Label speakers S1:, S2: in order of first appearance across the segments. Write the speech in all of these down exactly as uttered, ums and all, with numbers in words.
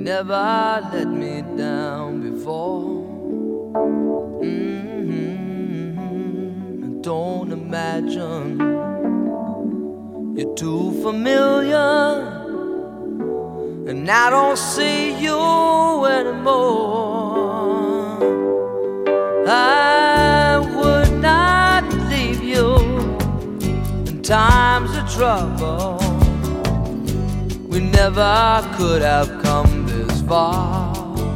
S1: never let me down before. Mm-hmm. Don't imagine you're too familiar, and I don't see you anymore. I would not leave you in times of trouble. We never could have come this far.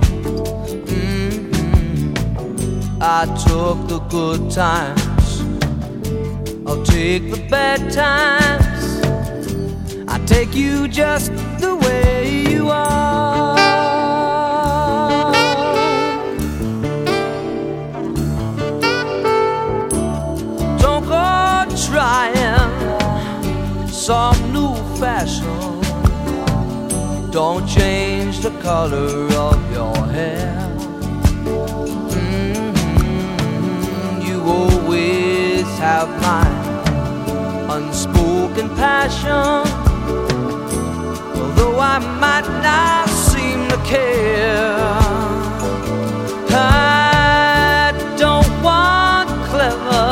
S1: Mm-hmm. I took the good times, I'll take the bad times. I take you just the way you are. Don't go trying some new fashion. Don't change the color of your hair. Mm-hmm. You always have my unspoken passion. Although I might not seem to care, I don't want clever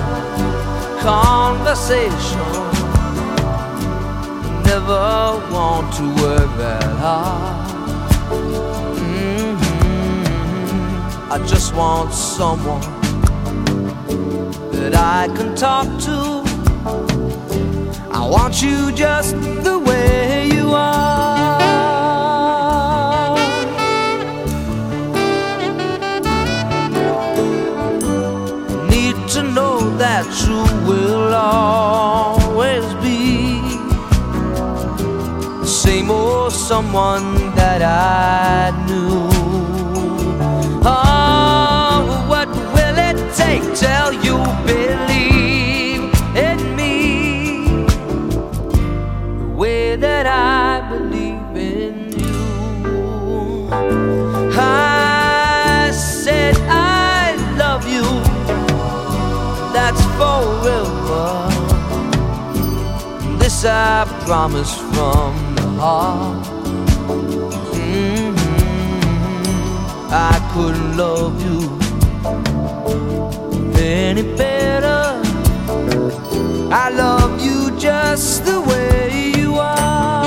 S1: conversation. Never want to work that hard. Mm-hmm. I just want someone that I can talk to. I want you just the way you are. Need to know that you will always be the same old someone that I knew. Oh, what will it take till you believe in me the way that I believe in you? I said I love you, that's forever. This I promise from the heart. Mm-hmm. I couldn't love you any better. I love you just the way you are.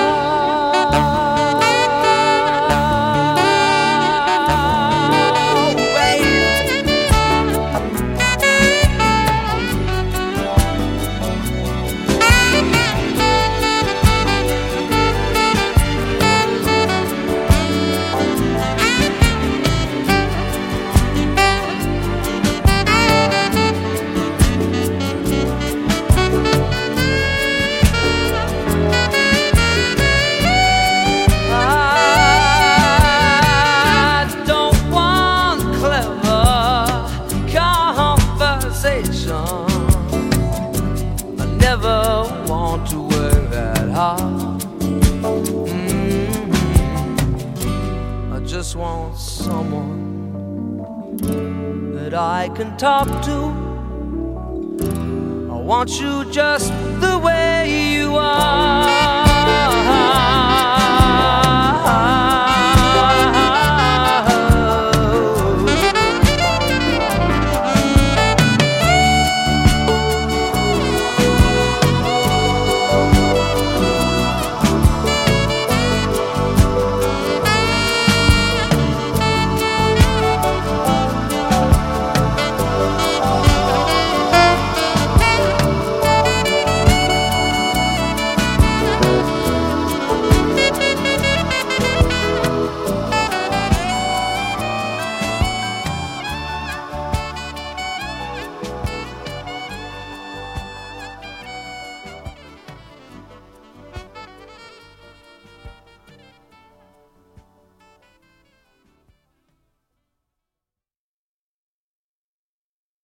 S1: I never want to work that hard. Mm-hmm. I just want someone that I can talk to. I want you just the way you are.